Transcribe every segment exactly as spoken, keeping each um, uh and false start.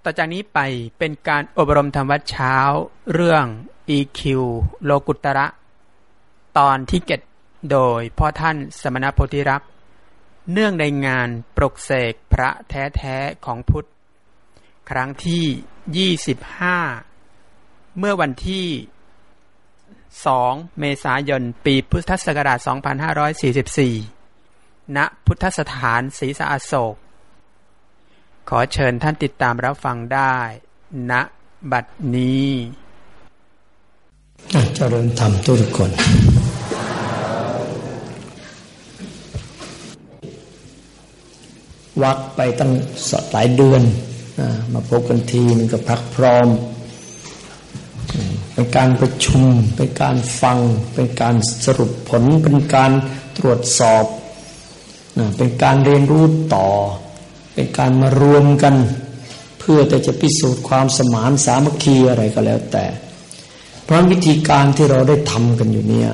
ต่อจากนี้ไปเป็นการอบรมธรรมวัดเช้าเรื่อง อี คิว โลกุตระตอนที่เจ็ดโดยพ่อท่านสมณโพธิรักษ์เนื่องในงานปลุกเสกพระแท้ๆของพุทธครั้งที่ยี่สิบห้าเมื่อวันที่สองเมษายนปีพุทธศักราชสองพันห้าร้อยสี่สิบสี่ณพุทธสถานศรีสะอโศกขอเชิญท่านติดตามรับฟังได้ณบัดนี้เจริญธรรมทุกคนวักไปตั้งหลายเดือนมาพบกันทีนึงก็พักพร้อมเป็นการประชุมเป็นการฟังเป็นการสรุปผลเป็นการตรวจสอบเป็นการเรียนรู้ต่อเป็นการมารวมกันเพื่อแต่จะพิสูจน์ความสมานสามัคคีอะไรก็แล้วแต่เพราะวิธีการที่เราได้ทำกันอยู่เนี่ย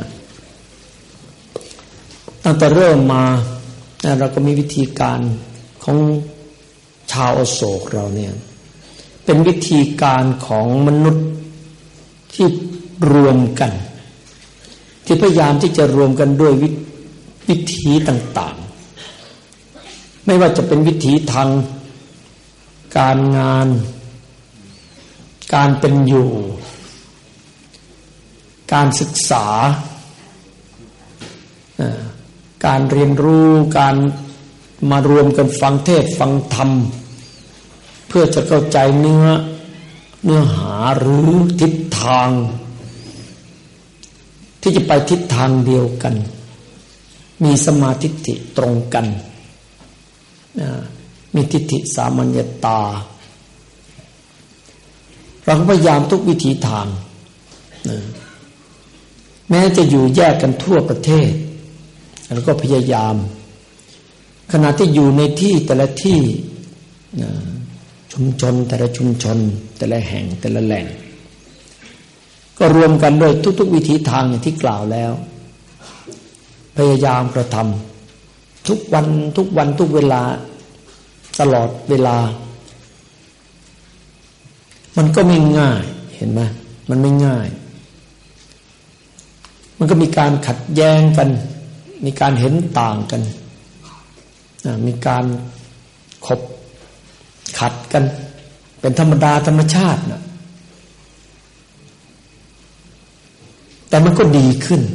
ตั้งแต่เริ่มมาเราก็มีวิธีการของชาวอโศกเราเนี่ยเป็นวิธีการของมนุษย์ที่รวมกันที่พยายามที่จะรวมกันด้วยวิธีต่างๆไม่ว่าจะเป็นวิธีทางการงานการเป็นอยู่การศึกษาการเรียนรู้การมารวมกันฟังเทศน์ฟังธรรมเพื่อจะเข้าใจเนื้อเนื้อหาหรือทิศทางที่จะไปทิศทางเดียวกันมีสมาธิทิตรงกันมีทิฏฐิสามัญญตาเราพยายามทุกวิถีทางแม้จะอยู่แยกกันทั่วประเทศแล้วก็พยายามขณะที่อยู่ในที่แต่ละที่ชุมชนแต่ละชุมชนแต่ละแห่งแต่ละแหล่งก็รวมกันด้วยทุกๆวิถีทางอย่างที่กล่าวแล้วพยายามกระทำทุกวันทุกวันทุกเวลาตลอดเวลามันก็ไม่ง่ายเห็นไหมมันไม่ง่ายมันก็มีการขัดแย้งกันมีการเห็นต่างกันมีการขบขัดกันเป็นธรรมดาธรรมชาตินะแต่มันก็ดีขึ้น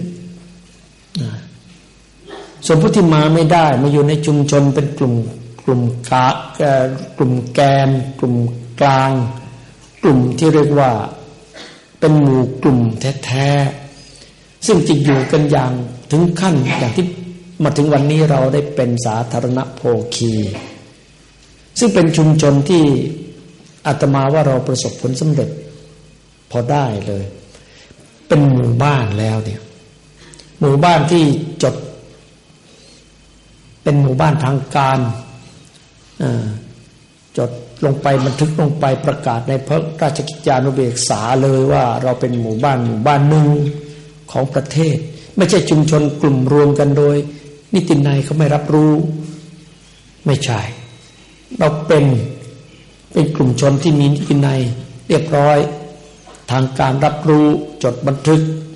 ส่วนผู้ที่มาไม่ได้มาอยู่ในชุมชนเป็นกลุ่มกลุ่มกะกลุ่มแกนกลุ่มกลางกลุ่มที่เรียกว่าเป็นหมู่กลุ่มแท้ๆซึ่งจะอยู่กันอย่างถึงขั้นอย่างที่มาถึงวันนี้เราได้เป็นสาธารณโภคีซึ่งเป็นชุมชนที่อาตมาว่าเราประสบผลสำเร็จพอได้เลยเป็นหมู่บ้านแล้วเนี่ยหมู่บ้านที่จดเป็นหมู่บ้านทางการจดลงไปบันทึกลงไปประกาศในพระราชกิจจานุเบกษาเลยว่าเราเป็นหมู่บ้านหมู่บ้านหนึ่งของประเทศไม่ใช่ชุมชนกลุ่มรวมกันโดยนิตินัยเขาไม่รับรู้ไม่ใช่เราเป็นเป็นกลุ่มชนที่มีนิตินัยเรียบร้อยทางการรับรู้จดบันทึก